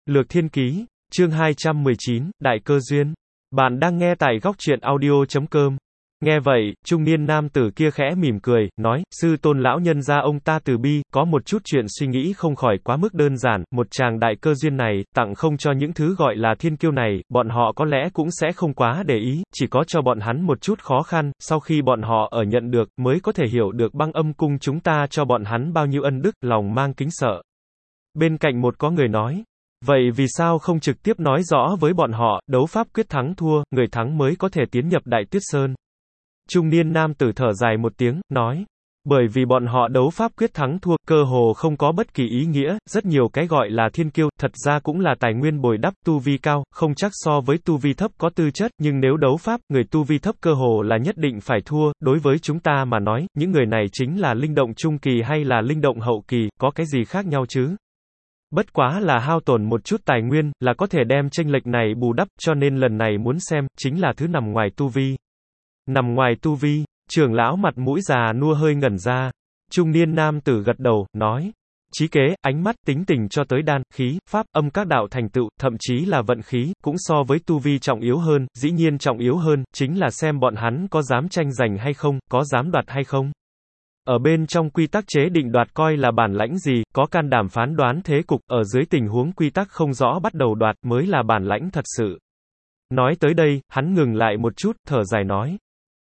Lược Thiên Ký, chương 219, Đại Cơ Duyên. Bạn đang nghe tại góc truyện audio.com. Nghe vậy, trung niên nam tử kia khẽ mỉm cười, nói, sư tôn lão nhân gia ông ta từ bi, có một chút chuyện suy nghĩ không khỏi quá mức đơn giản, một chàng đại cơ duyên này, tặng không cho những thứ gọi là thiên kiêu này, bọn họ có lẽ cũng sẽ không quá để ý, chỉ có cho bọn hắn một chút khó khăn, sau khi bọn họ ở nhận được, mới có thể hiểu được Băng Âm Cung chúng ta cho bọn hắn bao nhiêu ân đức, lòng mang kính sợ. Bên cạnh một có người nói, vậy vì sao không trực tiếp nói rõ với bọn họ, đấu pháp quyết thắng thua, người thắng mới có thể tiến nhập Đại Tuyết Sơn. Trung niên nam tử thở dài một tiếng, nói, bởi vì bọn họ đấu pháp quyết thắng thua, cơ hồ không có bất kỳ ý nghĩa, rất nhiều cái gọi là thiên kiêu, thật ra cũng là tài nguyên bồi đắp, tu vi cao, không chắc so với tu vi thấp có tư chất, nhưng nếu đấu pháp, người tu vi thấp cơ hồ là nhất định phải thua, đối với chúng ta mà nói, những người này chính là linh động trung kỳ hay là linh động hậu kỳ, có cái gì khác nhau chứ? Bất quá là hao tổn một chút tài nguyên, là có thể đem chênh lệch này bù đắp, cho nên lần này muốn xem, chính là thứ nằm ngoài tu vi. Nằm ngoài tu vi, trưởng lão mặt mũi già nua hơi ngẩn ra. Trung niên nam tử gật đầu, nói, trí kế, ánh mắt, tính tình cho tới đan, khí, pháp, âm các đạo thành tựu, thậm chí là vận khí, cũng so với tu vi trọng yếu hơn, dĩ nhiên trọng yếu hơn, chính là xem bọn hắn có dám tranh giành hay không, có dám đoạt hay không. Ở bên trong quy tắc chế định đoạt coi là bản lãnh gì, có can đảm phán đoán thế cục, ở dưới tình huống quy tắc không rõ bắt đầu đoạt mới là bản lãnh thật sự. Nói tới đây, hắn ngừng lại một chút, thở dài nói.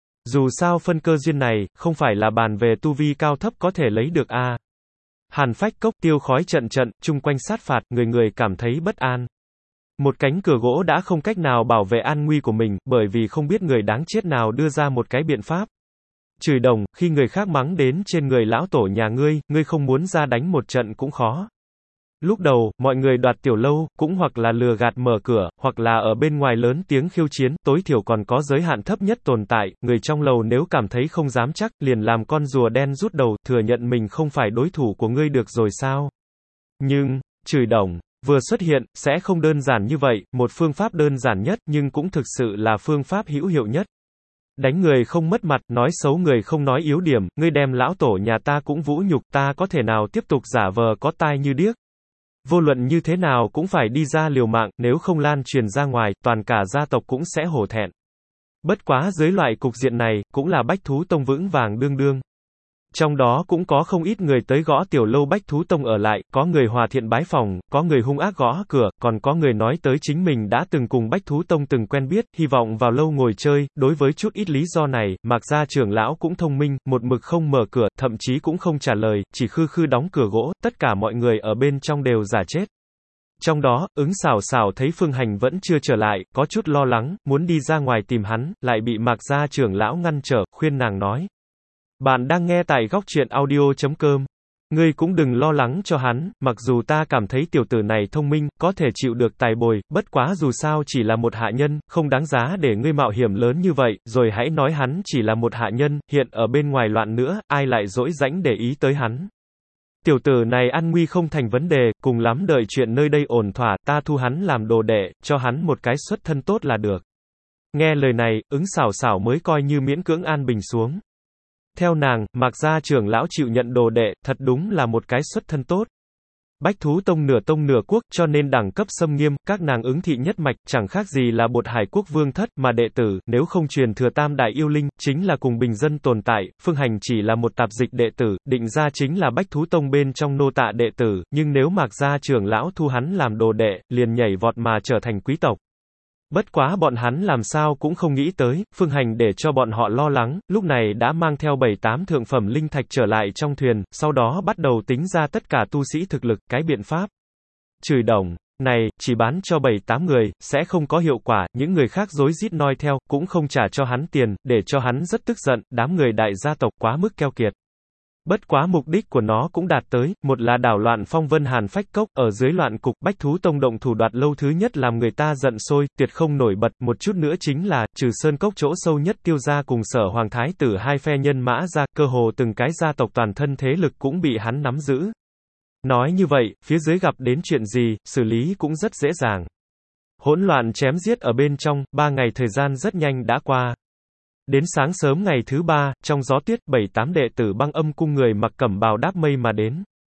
Dù sao phân cơ duyên này, không phải là bàn về tu vi cao thấp có thể lấy được a. Hàn phách cốc, tiêu khói trận trận, chung quanh sát phạt, người người cảm thấy bất an. Một cánh cửa gỗ đã không cách nào bảo vệ an nguy của mình, bởi vì không biết người đáng chết nào đưa ra một cái biện pháp. Chửi đồng, khi người khác mắng đến trên người lão tổ nhà ngươi không muốn ra đánh một trận cũng khó. Lúc đầu, mọi người đoạt tiểu lâu, cũng hoặc là lừa gạt mở cửa, hoặc là ở bên ngoài lớn tiếng khiêu chiến, tối thiểu còn có giới hạn thấp nhất tồn tại, người trong lầu nếu cảm thấy không dám chắc, liền làm con rùa đen rút đầu, thừa nhận mình không phải đối thủ của ngươi được rồi sao. Nhưng, chửi đồng, vừa xuất hiện, sẽ không đơn giản như vậy, một phương pháp đơn giản nhất, nhưng cũng thực sự là phương pháp hữu hiệu nhất. Đánh người không mất mặt, nói xấu người không nói yếu điểm, ngươi đem lão tổ nhà ta cũng vũ nhục, ta có thể nào tiếp tục giả vờ có tai như điếc. Vô luận như thế nào cũng phải đi ra liều mạng, nếu không lan truyền ra ngoài, toàn cả gia tộc cũng sẽ hổ thẹn. Bất quá dưới loại cục diện này, cũng là Bách Thú Tông vững vàng đương đương. Trong đó cũng có không ít người tới gõ tiểu lâu Bách Thú Tông ở lại, có người hòa thiện bái phòng, có người hung ác gõ cửa, còn có người nói tới chính mình đã từng cùng Bách Thú Tông từng quen biết, hy vọng vào lâu ngồi chơi, đối với chút ít lý do này, Mạc gia trưởng lão cũng thông minh, một mực không mở cửa, thậm chí cũng không trả lời, chỉ khư khư đóng cửa gỗ, tất cả mọi người ở bên trong đều giả chết. Trong đó, ứng xảo xảo thấy Phương Hành vẫn chưa trở lại, có chút lo lắng, muốn đi ra ngoài tìm hắn, lại bị Mạc gia trưởng lão ngăn trở, khuyên nàng nói. Bạn đang nghe tại góc truyện audio.com. Ngươi cũng đừng lo lắng cho hắn, mặc dù ta cảm thấy tiểu tử này thông minh, có thể chịu được tài bồi, bất quá dù sao chỉ là một hạ nhân, không đáng giá để ngươi mạo hiểm lớn như vậy, rồi hãy nói hắn chỉ là một hạ nhân, hiện ở bên ngoài loạn nữa, ai lại dỗi rãnh để ý tới hắn. Tiểu tử này an nguy không thành vấn đề, cùng lắm đợi chuyện nơi đây ổn thỏa, ta thu hắn làm đồ đệ, cho hắn một cái xuất thân tốt là được. Nghe lời này, ứng xảo xảo mới coi như miễn cưỡng an bình xuống. Theo nàng, Mạc gia trưởng lão chịu nhận đồ đệ, thật đúng là một cái xuất thân tốt. Bách Thú Tông nửa quốc, cho nên đẳng cấp xâm nghiêm, các nàng ứng thị nhất mạch, chẳng khác gì là bột hải quốc vương thất, mà đệ tử, nếu không truyền thừa tam đại yêu linh, chính là cùng bình dân tồn tại, Phương Hành chỉ là một tạp dịch đệ tử, định ra chính là Bách Thú Tông bên trong nô tạ đệ tử, nhưng nếu Mạc gia trưởng lão thu hắn làm đồ đệ, liền nhảy vọt mà trở thành quý tộc. Bất quá bọn hắn làm sao cũng không nghĩ tới, Phương Hành để cho bọn họ lo lắng, lúc này đã mang theo 7-8 thượng phẩm linh thạch trở lại trong thuyền, sau đó bắt đầu tính ra tất cả tu sĩ thực lực, cái biện pháp. Chửi đồng, này, chỉ bán cho 7-8 người, sẽ không có hiệu quả, những người khác rối rít noi theo, cũng không trả cho hắn tiền, để cho hắn rất tức giận, đám người đại gia tộc quá mức keo kiệt. Bất quá mục đích của nó cũng đạt tới, một là đảo loạn phong vân Hàn phách cốc, ở dưới loạn cục, Bách Thú Tông động thủ đoạt lâu thứ nhất làm người ta giận sôi, tuyệt không nổi bật, một chút nữa chính là, trừ sơn cốc chỗ sâu nhất Tiêu gia cùng Sở Hoàng Thái tử hai phe nhân mã ra, cơ hồ từng cái gia tộc toàn thân thế lực cũng bị hắn nắm giữ. Nói như vậy, phía dưới gặp đến chuyện gì, xử lý cũng rất dễ dàng. Hỗn loạn chém giết ở bên trong, 3 ngày thời gian rất nhanh đã qua. Đến sáng sớm ngày thứ 3, trong gió tuyết, 7-8 đệ tử Băng Âm Cung người mặc cẩm bào đáp mây mà đến.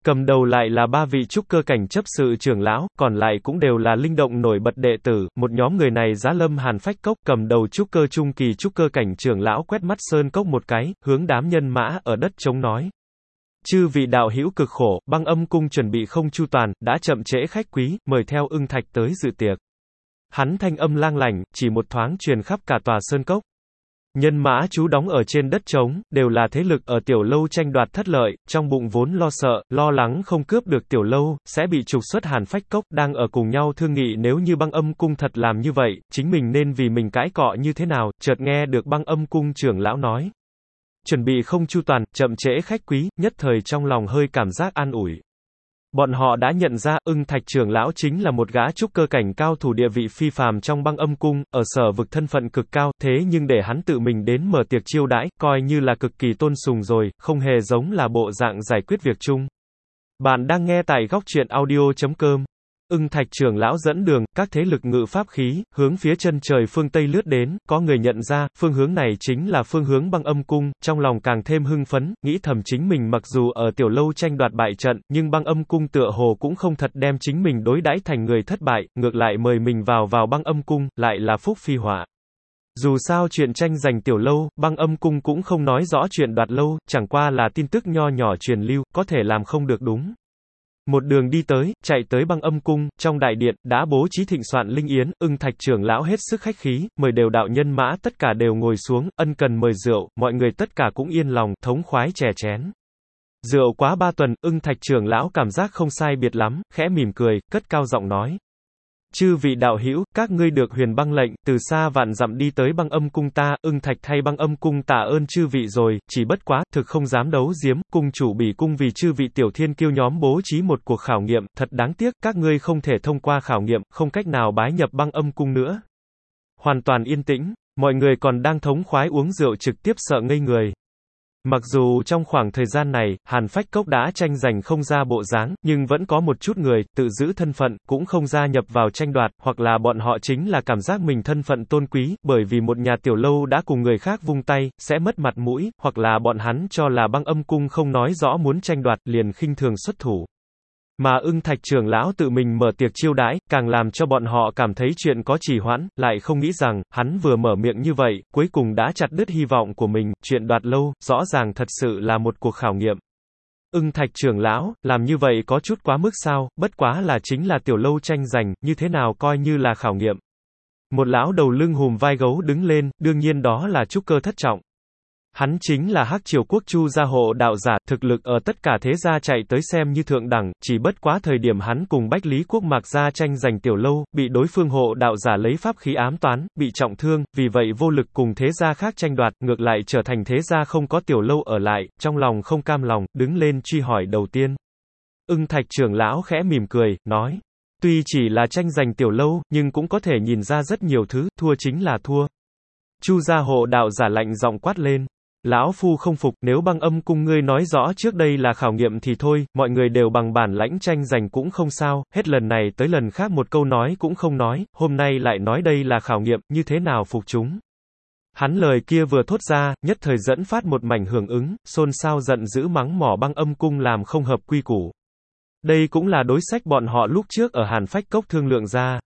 Cầm đầu lại là 3 vị trúc cơ cảnh chấp sự trưởng lão, còn lại cũng đều là linh động nổi bật đệ tử, một nhóm người này giá lâm Hàn Phách Cốc, cầm đầu trúc cơ trung kỳ trúc cơ cảnh trưởng lão quét mắt sơn cốc một cái, hướng đám nhân mã ở đất trống nói. Chư vị đạo hữu cực khổ, Băng Âm cung chuẩn bị không chu toàn, đã chậm trễ khách quý, mời theo Ưng Thạch tới dự tiệc. Hắn thanh âm lang lảnh, chỉ một thoáng truyền khắp cả tòa sơn cốc. Nhân mã trú đóng ở trên đất trống, đều là thế lực ở tiểu lâu tranh đoạt thất lợi, trong bụng vốn lo sợ, lo lắng không cướp được tiểu lâu, sẽ bị trục xuất Hàn Phách Cốc, đang ở cùng nhau thương nghị nếu như Băng Âm cung thật làm như vậy, chính mình nên vì mình cãi cọ như thế nào, chợt nghe được Băng Âm cung trưởng lão nói. Chuẩn bị không chu toàn, chậm trễ khách quý, nhất thời trong lòng hơi cảm giác an ủi. Bọn họ đã nhận ra, Ưng Thạch trưởng lão chính là một gã trúc cơ cảnh cao thủ địa vị phi phàm trong Băng Âm cung, ở sở vực thân phận cực cao, thế nhưng để hắn tự mình đến mở tiệc chiêu đãi, coi như là cực kỳ tôn sùng rồi, không hề giống là bộ dạng giải quyết việc chung. Bạn đang nghe tại góc truyện audio.com. Ưng Thạch trưởng lão dẫn đường, các thế lực ngự pháp khí, hướng phía chân trời phương Tây lướt đến, có người nhận ra, phương hướng này chính là phương hướng Băng Âm cung, trong lòng càng thêm hưng phấn, nghĩ thầm chính mình mặc dù ở tiểu lâu tranh đoạt bại trận, nhưng Băng Âm cung tựa hồ cũng không thật đem chính mình đối đãi thành người thất bại, ngược lại mời mình vào Băng Âm cung, lại là phúc phi họa. Dù sao chuyện tranh giành tiểu lâu, Băng Âm cung cũng không nói rõ chuyện đoạt lâu, chẳng qua là tin tức nho nhỏ truyền lưu, có thể làm không được đúng. Một đường đi tới, chạy tới Băng Âm cung, trong đại điện, đã bố trí thịnh soạn linh yến, Ưng Thạch trưởng lão hết sức khách khí, mời đều đạo nhân mã tất cả đều ngồi xuống, ân cần mời rượu, mọi người tất cả cũng yên lòng, thống khoái chè chén. Rượu quá 3 tuần, Ưng Thạch trưởng lão cảm giác không sai biệt lắm, khẽ mỉm cười, cất cao giọng nói. Chư vị đạo hữu, các ngươi được huyền băng lệnh, từ xa vạn dặm đi tới Băng Âm cung ta, Ưng Thạch thay Băng Âm cung tạ ơn chư vị rồi, chỉ bất quá, thực không dám đấu giếm, cung chủ bỉ cung vì chư vị tiểu thiên kiêu nhóm bố trí một cuộc khảo nghiệm, thật đáng tiếc, các ngươi không thể thông qua khảo nghiệm, không cách nào bái nhập Băng Âm cung nữa. Hoàn toàn yên tĩnh, mọi người còn đang thống khoái uống rượu trực tiếp sợ ngây người. Mặc dù trong khoảng thời gian này, Hàn Phách Cốc đã tranh giành không ra bộ dáng, nhưng vẫn có một chút người, tự giữ thân phận, cũng không gia nhập vào tranh đoạt, hoặc là bọn họ chính là cảm giác mình thân phận tôn quý, bởi vì một nhà tiểu lâu đã cùng người khác vung tay, sẽ mất mặt mũi, hoặc là bọn hắn cho là Băng Âm cung không nói rõ muốn tranh đoạt, liền khinh thường xuất thủ. Mà Ưng Thạch trưởng lão tự mình mở tiệc chiêu đãi, càng làm cho bọn họ cảm thấy chuyện có trì hoãn, lại không nghĩ rằng, hắn vừa mở miệng như vậy, cuối cùng đã chặt đứt hy vọng của mình, chuyện đoạt lâu, rõ ràng thật sự là một cuộc khảo nghiệm. Ưng Thạch trưởng lão, làm như vậy có chút quá mức sao, bất quá là chính là tiểu lâu tranh giành, như thế nào coi như là khảo nghiệm. Một lão đầu lưng hùm vai gấu đứng lên, đương nhiên đó là trúc cơ thất trọng. Hắn chính là Hắc Triều Quốc Chu gia hộ đạo giả, thực lực ở tất cả thế gia chạy tới xem như thượng đẳng, chỉ bất quá thời điểm hắn cùng Bách Lý Quốc Mạc gia tranh giành tiểu lâu, bị đối phương hộ đạo giả lấy pháp khí ám toán, bị trọng thương, vì vậy vô lực cùng thế gia khác tranh đoạt, ngược lại trở thành thế gia không có tiểu lâu ở lại, trong lòng không cam lòng, đứng lên truy hỏi đầu tiên. Ưng Thạch trưởng lão khẽ mỉm cười, nói, tuy chỉ là tranh giành tiểu lâu, nhưng cũng có thể nhìn ra rất nhiều thứ, thua chính là thua. Chu gia hộ đạo giả lạnh giọng quát lên. Lão phu không phục, nếu Băng Âm cung ngươi nói rõ trước đây là khảo nghiệm thì thôi, mọi người đều bằng bản lãnh tranh giành cũng không sao, hết lần này tới lần khác một câu nói cũng không nói, hôm nay lại nói đây là khảo nghiệm, như thế nào phục chúng. Hắn lời kia vừa thốt ra, nhất thời dẫn phát một mảnh hưởng ứng, xôn xao giận dữ mắng mỏ Băng Âm cung làm không hợp quy củ. Đây cũng là đối sách bọn họ lúc trước ở Hàn Phách Cốc thương lượng ra.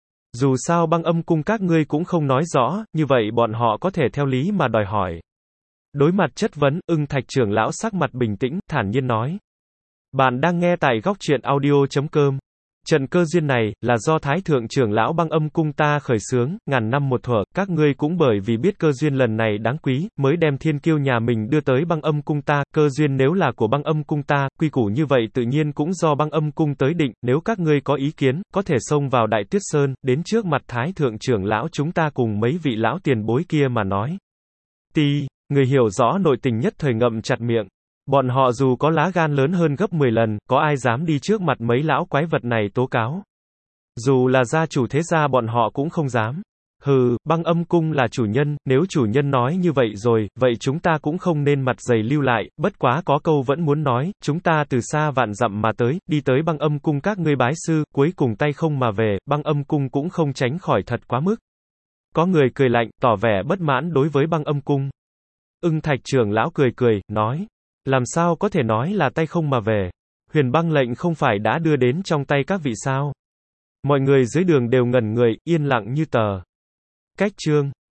Dù sao Băng Âm cung các ngươi cũng không nói rõ, như vậy bọn họ có thể theo lý mà đòi hỏi. Đối mặt chất vấn, Ưng Thạch trưởng lão sắc mặt bình tĩnh, thản nhiên nói. Bạn đang nghe tại góc truyện audio.com. Trận cơ duyên này, là do Thái Thượng trưởng lão Băng Âm cung ta khởi xướng, ngàn năm một thuở, các ngươi cũng bởi vì biết cơ duyên lần này đáng quý, mới đem thiên kiêu nhà mình đưa tới Băng Âm cung ta, cơ duyên nếu là của Băng Âm cung ta, quy củ như vậy tự nhiên cũng do Băng Âm cung tới định, nếu các ngươi có ý kiến, có thể xông vào Đại Tuyết Sơn, đến trước mặt Thái Thượng trưởng lão chúng ta cùng mấy vị lão tiền bối kia mà nói. Người hiểu rõ nội tình nhất thời ngậm chặt miệng. Bọn họ dù có lá gan lớn hơn gấp 10 lần, có ai dám đi trước mặt mấy lão quái vật này tố cáo. Dù là gia chủ thế gia bọn họ cũng không dám. Hừ, Băng Âm cung là chủ nhân, nếu chủ nhân nói như vậy rồi, vậy chúng ta cũng không nên mặt dày lưu lại, bất quá có câu vẫn muốn nói, chúng ta từ xa vạn dặm mà tới, đi tới Băng Âm cung các ngươi bái sư, cuối cùng tay không mà về, Băng Âm cung cũng không tránh khỏi thật quá mức. Có người cười lạnh, tỏ vẻ bất mãn đối với Băng Âm cung. Ưng Thạch trưởng lão cười cười, nói, làm sao có thể nói là tay không mà về. Huyền băng lệnh không phải đã đưa đến trong tay các vị sao? Mọi người dưới đường đều ngẩn người, yên lặng như tờ. Cách chương